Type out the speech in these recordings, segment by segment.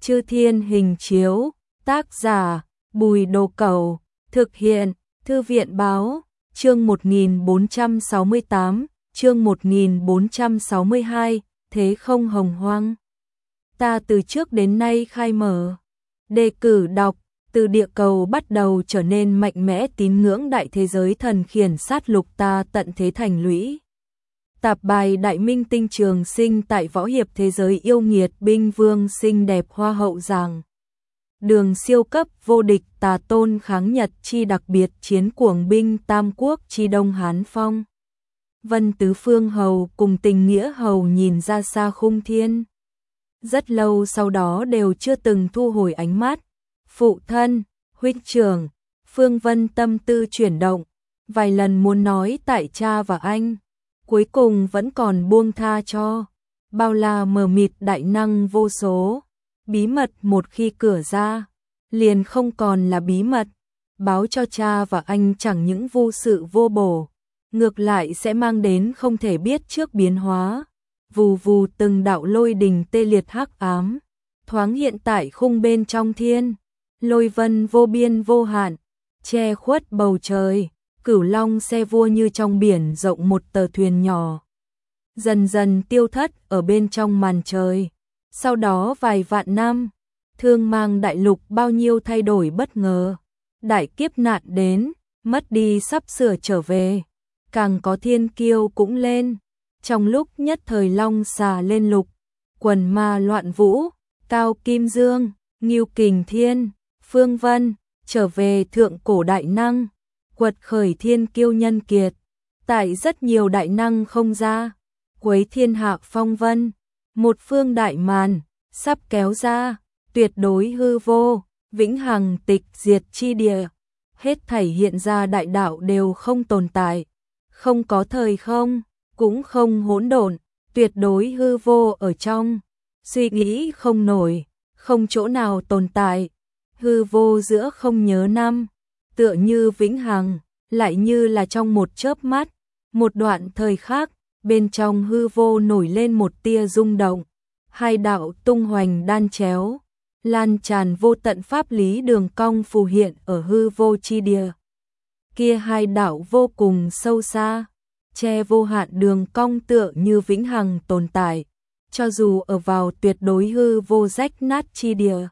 Chư Thiên Hình Chiếu, tác giả Bùi Đồ Cẩu, thực hiện Thư viện Báo, chương 1468, chương 1462, Thế Không Hồng Hoang. Ta từ trước đến nay khai mở, đề cử đọc, từ địa cầu bắt đầu trở nên mạnh mẽ tín ngưỡng đại thế giới thần khiển sát lục ta tận thế thành lũy. Tạp bài Đại Minh Tinh Trường Sinh tại võ hiệp thế giới yêu nghiệt binh vương xinh đẹp hoa hậu giảng. Đường siêu cấp vô địch tà tôn kháng Nhật chi đặc biệt chiến cuồng binh Tam Quốc chi Đông Hán Phong. Vân Tứ Phương Hầu cùng Tình Nghĩa Hầu nhìn ra xa khung thiên. Rất lâu sau đó đều chưa từng thu hồi ánh mắt. Phụ thân, huynh trưởng, Phương Vân tâm tư chuyển động, vài lần muốn nói tại cha và anh, cuối cùng vẫn còn buông tha cho. Bao la mờ mịt đại năng vô số, bí mật một khi cửa ra, liền không còn là bí mật, báo cho cha và anh chẳng những vô sự vô bổ, ngược lại sẽ mang đến không thể biết trước biến hóa. Vù vù từng đạo lôi đình tê liệt hắc ám, thoáng hiện tại khung bên trong thiên, lôi vân vô biên vô hạn, che khuất bầu trời, Cửu Long xe vua như trong biển rộng một tờ thuyền nhỏ. Dần dần tiêu thất ở bên trong màn trời. Sau đó vài vạn năm, thương mang đại lục bao nhiêu thay đổi bất ngờ. Đại kiếp nạn đến, mất đi sắp sửa trở về. Càng có thiên kiêu cũng lên. Trong lúc nhất thời long xà lên lục, quần ma loạn vũ, Cao Kim Dương, Ngưu Kình Thiên, Phương Vân, trở về thượng cổ đại năng, quật khởi thiên kiêu nhân kiệt. Tại rất nhiều đại năng không ra, quấy thiên hạ phong vân, một phương đại màn, sắp kéo ra, tuyệt đối hư vô, vĩnh hằng tịch diệt chi địa. Hết thảy hiện ra đại đạo đều không tồn tại, không có thời không, cũng không hỗn độn, tuyệt đối hư vô ở trong, suy nghĩ không nổi, không chỗ nào tồn tại, hư vô giữa không nhớ năm, tựa như vĩnh hằng, lại như là trong một chớp mắt, một đoạn thời khắc, bên trong hư vô nổi lên một tia rung động, hai đạo tung hoành đan chéo, lan tràn vô tận pháp lý đường cong phù hiện ở hư vô chi địa. Kia hai đạo vô cùng sâu xa, che vô hạn đường cong tựa như vĩnh hằng tồn tại, cho dù ở vào tuyệt đối hư vô rách nát chi địa,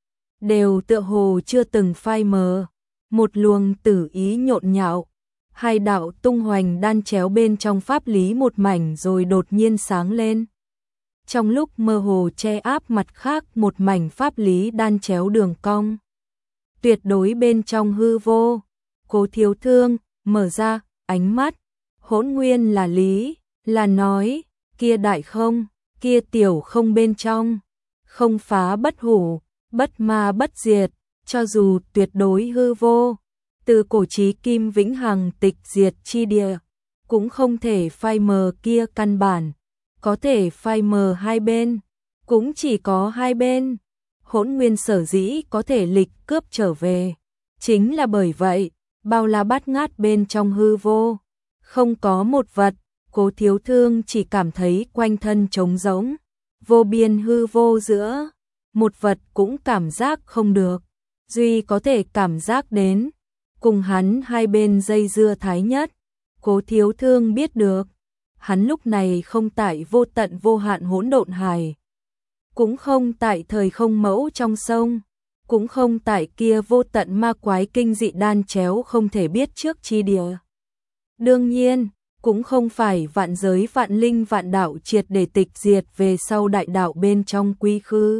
đều tựa hồ chưa từng phai mờ, một luồng tử ý nhộn nhạo, hai đạo tung hoành đan chéo bên trong pháp lý một mảnh rồi đột nhiên sáng lên. Trong lúc mơ hồ che áp mặt khác một mảnh pháp lý đan chéo đường cong. Tuyệt đối bên trong hư vô, Cố Thiếu Thương mở ra ánh mắt, hỗn nguyên là lý, là nói, kia đại không, kia tiểu không bên trong, không phá bất hủ, bất ma bất diệt, cho dù tuyệt đối hư vô, từ cổ chí kim vĩnh hằng tịch diệt chi địa, cũng không thể phai mờ kia căn bản, có thể phai mờ hai bên, cũng chỉ có hai bên. Hỗn nguyên sở dĩ có thể lịch cướp trở về, chính là bởi vậy, bao la bát ngát bên trong hư vô, không có một vật. Cố Thiếu Thương chỉ cảm thấy quanh thân trống rỗng, vô biên hư vô giữa, một vật cũng cảm giác không được, duy có thể cảm giác đến, cùng hắn hai bên dây dưa thái nhất. Cố Thiếu Thương biết được, hắn lúc này không tại vô tận vô hạn hỗn độn hải, cũng không tại thời không mẫu trong sông, cũng không tại kia vô tận ma quái kinh dị đan chéo không thể biết trước chi địa. Đương nhiên, cũng không phải vạn giới vạn linh vạn đạo triệt để tịch diệt về sau đại đạo bên trong quy khư.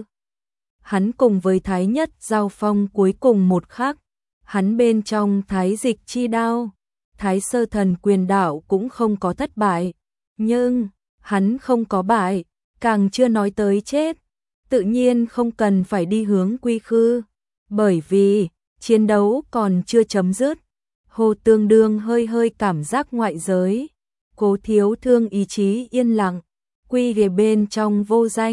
Hắn cùng với Thái Nhất giao phong cuối cùng một khắc, hắn bên trong Thái Dịch chi đao, Thái Sơ Thần Quyền đạo cũng không có thất bại, nhưng hắn không có bại, càng chưa nói tới chết, tự nhiên không cần phải đi hướng quy khư, bởi vì chiến đấu còn chưa chấm dứt. Hồ Tương Đương hơi hơi cảm giác ngoại giới, Cố Thiếu Thương ý chí yên lặng, quy về bên trong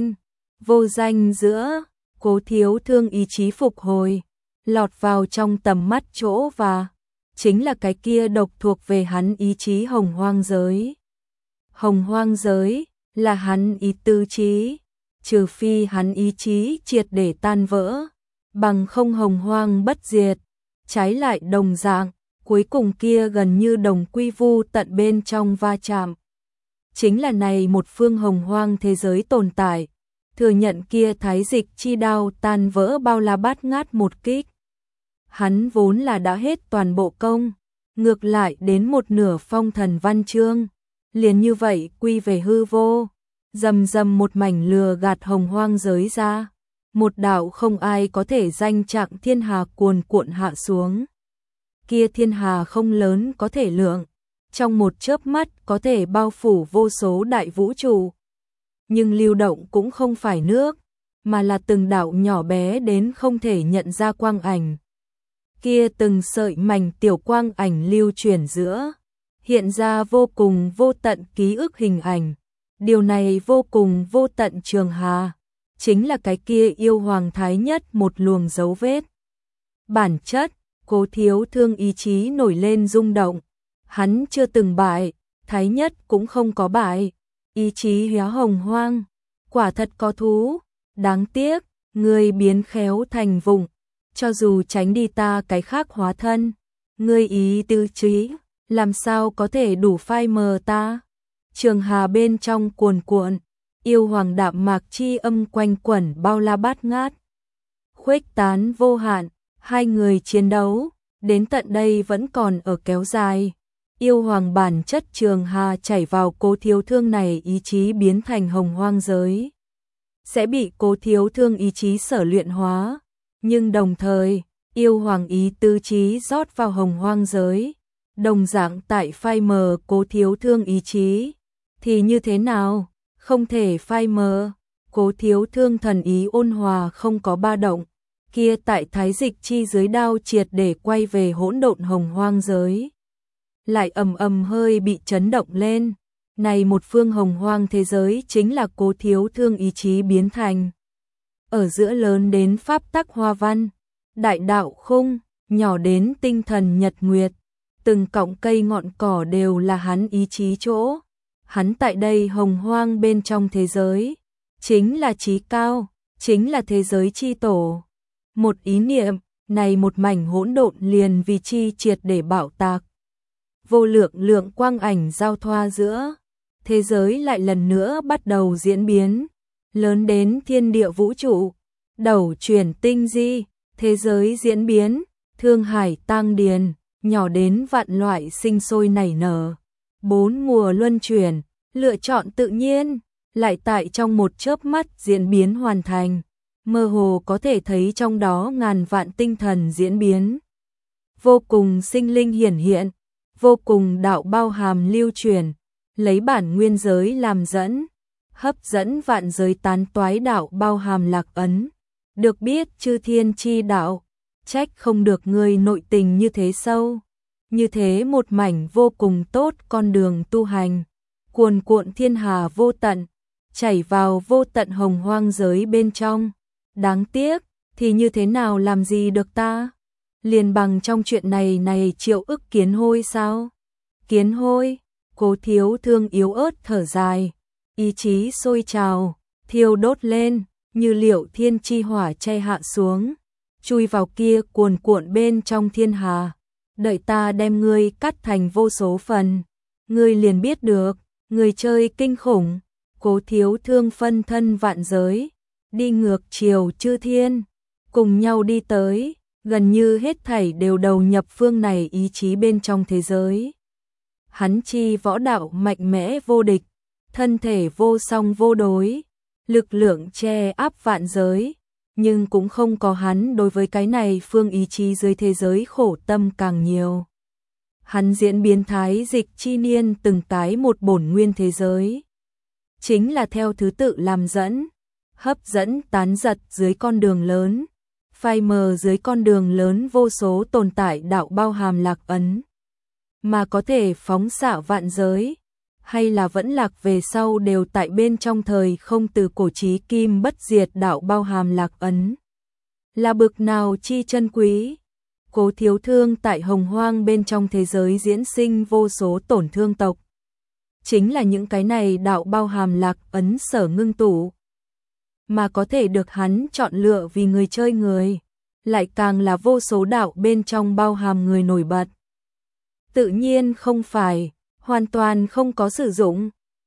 vô danh giữa, Cố Thiếu Thương ý chí phục hồi, lọt vào trong tầm mắt chỗ và chính là cái kia độc thuộc về hắn ý chí hồng hoang giới. Hồng hoang giới là hắn ý tư trí, trừ phi hắn ý chí triệt để tan vỡ, bằng không hồng hoang bất diệt, trái lại đồng dạng, cuối cùng kia gần như đồng quy vu tận bên trong va chạm. Chính là này một phương hồng hoang thế giới tồn tại, thừa nhận kia thái dịch chi đao tan vỡ bao la bát ngát một kích. Hắn vốn là đã hết toàn bộ công, ngược lại đến một nửa phong thần văn chương, liền như vậy quy về hư vô, rầm rầm một mảnh lừa gạt hồng hoang giới ra, một đạo không ai có thể danh trạng thiên hà cuồn cuộn hạ xuống. Kia thiên hà không lớn có thể lượng, trong một chớp mắt có thể bao phủ vô số đại vũ trụ. Nhưng lưu động cũng không phải nước, mà là từng đạo nhỏ bé đến không thể nhận ra quang ảnh. Kia từng sợi mảnh tiểu quang ảnh lưu chuyển giữa, hiện ra vô cùng vô tận ký ức hình ảnh. Điều này vô cùng vô tận trường hà, chính là cái kia yêu hoàng thái nhất một luồng dấu vết. Bản chất, Cố Thiếu Thương ý chí nổi lên rung động, hắn chưa từng bại, thái nhất cũng không có bại, ý chí hóa hồng hoang, quả thật có thú, đáng tiếc, ngươi biến khéo thành vùng, cho dù tránh đi ta cái khác hóa thân, ngươi ý tư trí, làm sao có thể đủ phai mờ ta. Trường hà bên trong cuồn cuộn, yêu hoàng đạm mạc chi âm quanh quẩn bao la bát ngát, khuếch tán vô hạn, hai người chiến đấu, đến tận đây vẫn còn ở kéo dài. Yêu hoàng bản chất trường hà chảy vào Cố Thiếu Thương này ý chí biến thành hồng hoang giới, sẽ bị Cố Thiếu Thương ý chí sở luyện hóa, nhưng đồng thời, yêu hoàng ý tư trí rót vào hồng hoang giới, đồng dạng tại phai mờ Cố Thiếu Thương ý chí. Thì như thế nào? Không thể phai mờ. Cố Thiếu Thương thần ý ôn hòa không có ba động, kia tại thái dịch chi dưới đao triệt để quay về hỗn độn hồng hoang giới, lại ầm ầm hơi bị chấn động lên. Này một phương hồng hoang thế giới chính là Cố Thiếu Thương ý chí biến thành. Ở giữa lớn đến pháp tắc hoa văn, đại đạo khung, nhỏ đến tinh thần nhật nguyệt, từng cọng cây ngọn cỏ đều là hắn ý chí chỗ. Hắn tại đây hồng hoang bên trong thế giới, chính là chí cao, chính là thế giới chi tổ. Một ý niệm, này một mảnh hỗn độn liền vì chi triệt để bạo tạc. Vô lượng lượng quang ảnh giao thoa giữa, thế giới lại lần nữa bắt đầu diễn biến, lớn đến thiên địa vũ trụ, đầu chuyển tinh di, thế giới diễn biến, thương hải tang điền, nhỏ đến vạn loại sinh sôi nảy nở, bốn mùa luân chuyển, lựa chọn tự nhiên, lại tại trong một chớp mắt diễn biến hoàn thành, mơ hồ có thể thấy trong đó ngàn vạn tinh thần diễn biến, vô cùng sinh linh hiển hiện, vô cùng đạo bao hàm lưu truyền, lấy bản nguyên giới làm dẫn, hấp dẫn vạn giới tán toái đạo bao hàm lạc ấn, được biết chư thiên chi đạo, trách không được người nội tình như thế sâu, như thế một mảnh vô cùng tốt con đường tu hành, cuồn cuộn thiên hà vô tận, chảy vào vô tận hồng hoang giới bên trong. Đáng tiếc, thì như thế nào làm gì được ta? Liền bằng trong chuyện này triệu ức kiến hôi sao? Kiến hôi, Cố Thiếu Thương yếu ớt thở dài, ý chí sôi trào, thiêu đốt lên, như liệu thiên chi hỏa chay hạ xuống, chui vào kia cuồn cuộn bên trong thiên hà. Đợi ta đem ngươi cắt thành vô số phần, ngươi liền biết được, người chơi kinh khủng. Cố Thiếu Thương phân thân vạn giới, đi ngược chiều chư thiên, cùng nhau đi tới, gần như hết thảy đều đầu nhập phương này ý chí bên trong thế giới. Hắn chi võ đạo mạnh mẽ vô địch, thân thể vô song vô đối, lực lượng che áp vạn giới, nhưng cũng không có hắn đối với cái này phương ý chí dưới thế giới khổ tâm càng nhiều. Hắn diễn biến thái dịch chi niên từng cái một bổn nguyên thế giới, chính là theo thứ tự làm dẫn, hấp dẫn tán giật dưới con đường lớn, phai mờ dưới con đường lớn vô số tồn tại đạo bao hàm lạc ấn, mà có thể phóng xạ vạn giới, hay là vẫn lạc về sau đều tại bên trong thời không từ cổ chí kim bất diệt đạo bao hàm lạc ấn. Là bực nào chi chân quý, Cố Thiếu Thương tại hồng hoang bên trong thế giới diễn sinh vô số tổn thương tộc. Chính là những cái này đạo bao hàm lạc ấn sở ngưng tụ. mà có thể được hắn chọn lựa vì người chơi người, lại càng là vô số đạo bên trong bao hàm người nổi bật. Tự nhiên không phải, hoàn toàn không có sử dụng.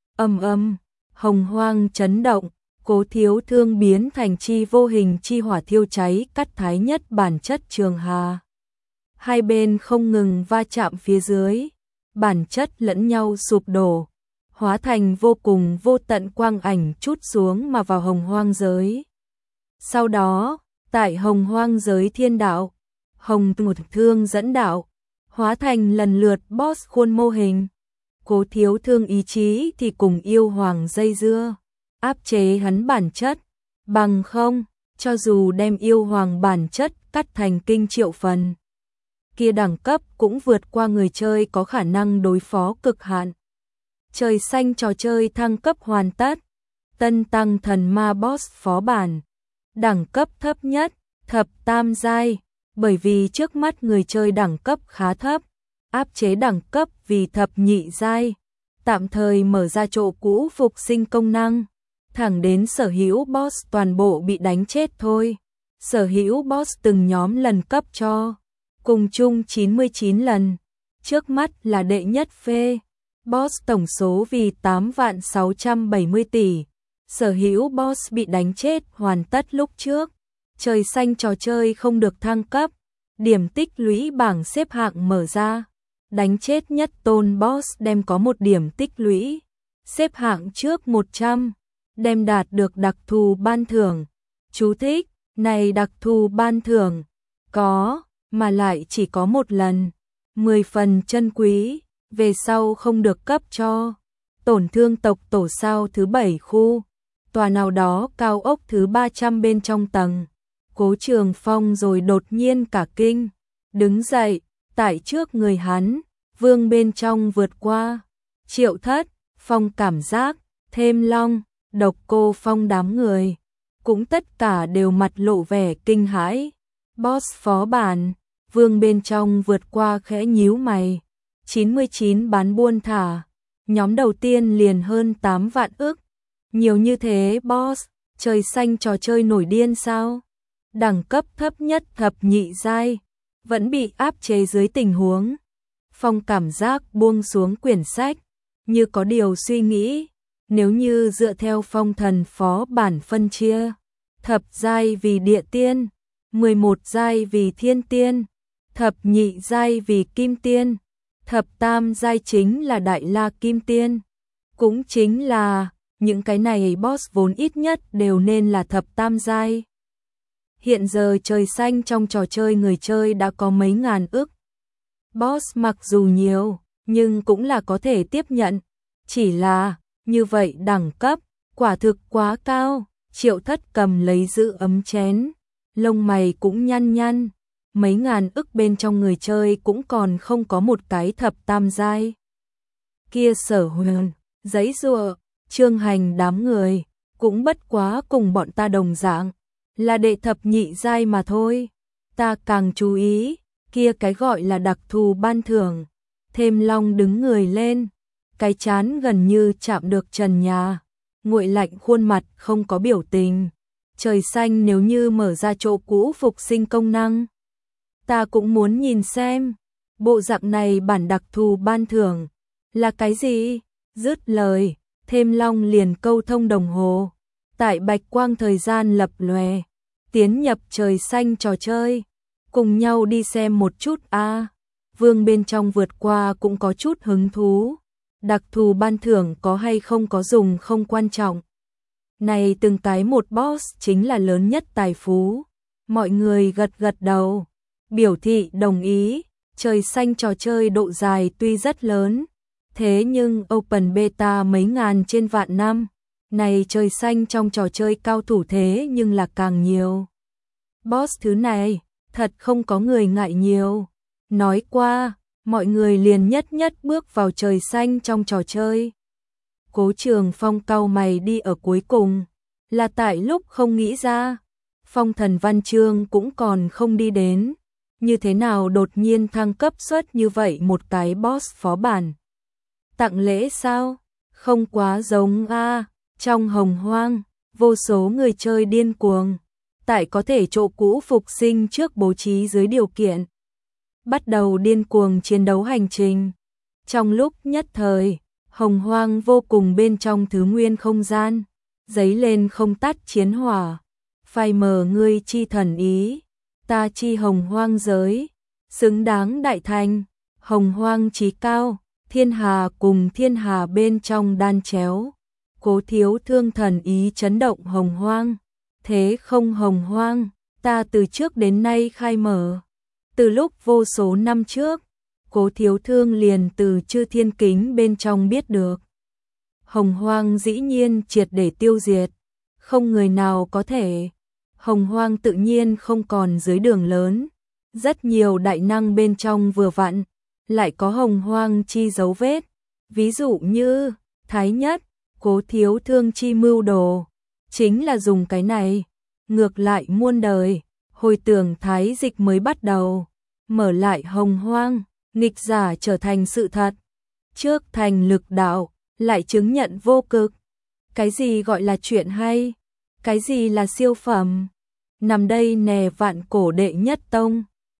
Hồng hoang chấn động, Cố Thiếu Thương biến thành chi vô hình chi hỏa thiêu cháy cắt thái nhất bản chất trường hà. Hai bên không ngừng va chạm phía dưới, bản chất lẫn nhau sụp đổ, hóa thành vô cùng vô tận quang ảnh trút xuống mà vào hồng hoang giới. Sau đó, tại hồng hoang giới thiên đạo, Hồng Thương dẫn đạo, hóa thành lần lượt boss khuôn mô hình. Cố Thiếu Thương ý chí thì cùng yêu hoàng dây dưa, áp chế hắn bản chất, bằng không, cho dù đem yêu hoàng bản chất cắt thành kinh triệu phần, kia đẳng cấp cũng vượt qua người chơi có khả năng đối phó cực hạn. Trời xanh trò chơi thăng cấp hoàn tất, tân tăng thần ma boss phó bản, đẳng cấp thấp nhất, thập tam giai, bởi vì trước mắt người chơi đẳng cấp khá thấp, áp chế đẳng cấp vì thập nhị giai, tạm thời mở ra chỗ cũ phục sinh công năng, thẳng đến sở hữu boss toàn bộ bị đánh chết thôi. Sở hữu boss từng nhóm lần cấp cho, cùng chung 99 lần, trước mắt là đệ nhất phê, boss tổng số vì 8.670 tỷ, sở hữu boss bị đánh chết hoàn tất lúc trước, trời xanh trò chơi không được thăng cấp, điểm tích lũy bảng xếp hạng mở ra. Đánh chết nhất tôn boss đem có một điểm tích lũy, xếp hạng trước 100, đem đạt được đặc thù ban thưởng. Chú thích, này đặc thù ban thưởng, có, mà lại chỉ có một lần, 10 phần chân quý, về sau không được cấp cho. Tổn thương tộc tổ sao thứ 7 khu, tòa nào đó cao ốc thứ 300 bên trong tầng. Cố Trường Phong rồi đột nhiên cả kinh, đứng dậy. Tại trước người hắn, vương bên trong vượt qua, Triệu Thất, Phong Cảm Giác, Thêm Long, Độc Cô Phong đám người, cũng tất cả đều mặt lộ vẻ kinh hãi. Boss phó bản, vương bên trong vượt qua khẽ nhíu mày, 99 bán buôn thả, nhóm đầu tiên liền hơn 8 vạn ức, nhiều như thế boss, trời xanh trò chơi nổi điên sao? Đẳng cấp thấp nhất thập nhị giai, vẫn bị áp chế dưới tình huống. Phong Cảm Giác buông xuống quyển sách, như có điều suy nghĩ, nếu như dựa theo phong thần phó bản phân chia, thập giai vì địa tiên, 11 giai vì thiên tiên, thập nhị giai vì kim tiên, thập tam giai chính là đại la kim tiên, cũng chính là những cái này boss vốn ít nhất đều nên là thập tam giai. Hiện giờ trời xanh trong trò chơi người chơi đã có mấy ngàn ức. Boss mặc dù nhiều, nhưng cũng là có thể tiếp nhận. Chỉ là, như vậy đẳng cấp, quả thực quá cao. Triệu Thất cầm lấy giữ ấm chén, lông mày cũng nhăn nhăn. Mấy ngàn ức bên trong người chơi cũng còn không có một cái thập tam giai. Kia Sở Huyền, giấy rùa, Trương Hành đám người, cũng bất quá cùng bọn ta đồng dạng. Là đệ thập nhị giai mà thôi. Ta càng chú ý, kia cái gọi là đặc thù ban thưởng. Thêm Long đứng người lên, cái chán gần như chạm được trần nhà, nguội lạnh khuôn mặt không có biểu tình. Trời xanh nếu như mở ra chỗ cũ phục sinh công năng, ta cũng muốn nhìn xem, bộ dạng này bản đặc thù ban thưởng là cái gì? Dứt lời, Thêm Long liền câu thông đồng hồ. Tại bạch quang thời gian lập lòe, tiến nhập trời xanh trò chơi, cùng nhau đi xem một chút a. Vương bên trong vượt qua cũng có chút hứng thú, đặc thù ban thưởng có hay không có dùng không quan trọng. Này từng cái một boss chính là lớn nhất tài phú. Mọi người gật gật đầu, biểu thị đồng ý. Trời xanh trò chơi độ dài tuy rất lớn, thế nhưng open beta mấy ngàn trên vạn năm. Này trời xanh trong trò chơi cao thủ thế nhưng là càng nhiều. Boss thứ này, thật không có người ngại nhiều. Nói qua, mọi người liền nhất nhất bước vào trời xanh trong trò chơi. Cố Trường Phong cau mày đi ở cuối cùng, là tại lúc không nghĩ ra. Phong Thần Văn Chương cũng còn không đi đến. Như thế nào đột nhiên thăng cấp suất như vậy một cái boss phó bản? Tặng lễ sao? Không quá giống a. Trong hồng hoang, vô số người chơi điên cuồng, tại có thể chỗ cũ phục sinh trước bố trí dưới điều kiện. Bắt đầu điên cuồng chiến đấu hành trình. Trong lúc nhất thời, hồng hoang vô cùng bên trong thứ nguyên không gian, giấy lên không tắt chiến hỏa. Phai mờ ngươi chi thần ý, ta chi hồng hoang giới, xứng đáng đại thành, hồng hoang chí cao, thiên hà cùng thiên hà bên trong đan chéo. Cố Thiếu Thương thần ý chấn động hồng hoang, thế không hồng hoang, ta từ trước đến nay khai mở. Từ lúc vô số năm trước, Cố Thiếu Thương liền từ chư thiên kính bên trong biết được. Hồng hoang dĩ nhiên triệt để tiêu diệt, không người nào có thể. Hồng hoang tự nhiên không còn dưới đường lớn, rất nhiều đại năng bên trong vừa vặn, lại có hồng hoang chi dấu vết. Ví dụ như, Thái Nhất, Cố Thiếu Thương chi mưu đồ, chính là dùng cái này. Ngược lại muôn đời, hồi tưởng Thái Dịch mới bắt đầu, mở lại hồng hoang, nghịch giả trở thành sự thật. Trước thành lực đạo, lại chứng nhận vô cực. Cái gì gọi là chuyện hay? Cái gì là siêu phẩm? Nằm đây nè vạn cổ đệ nhất tông.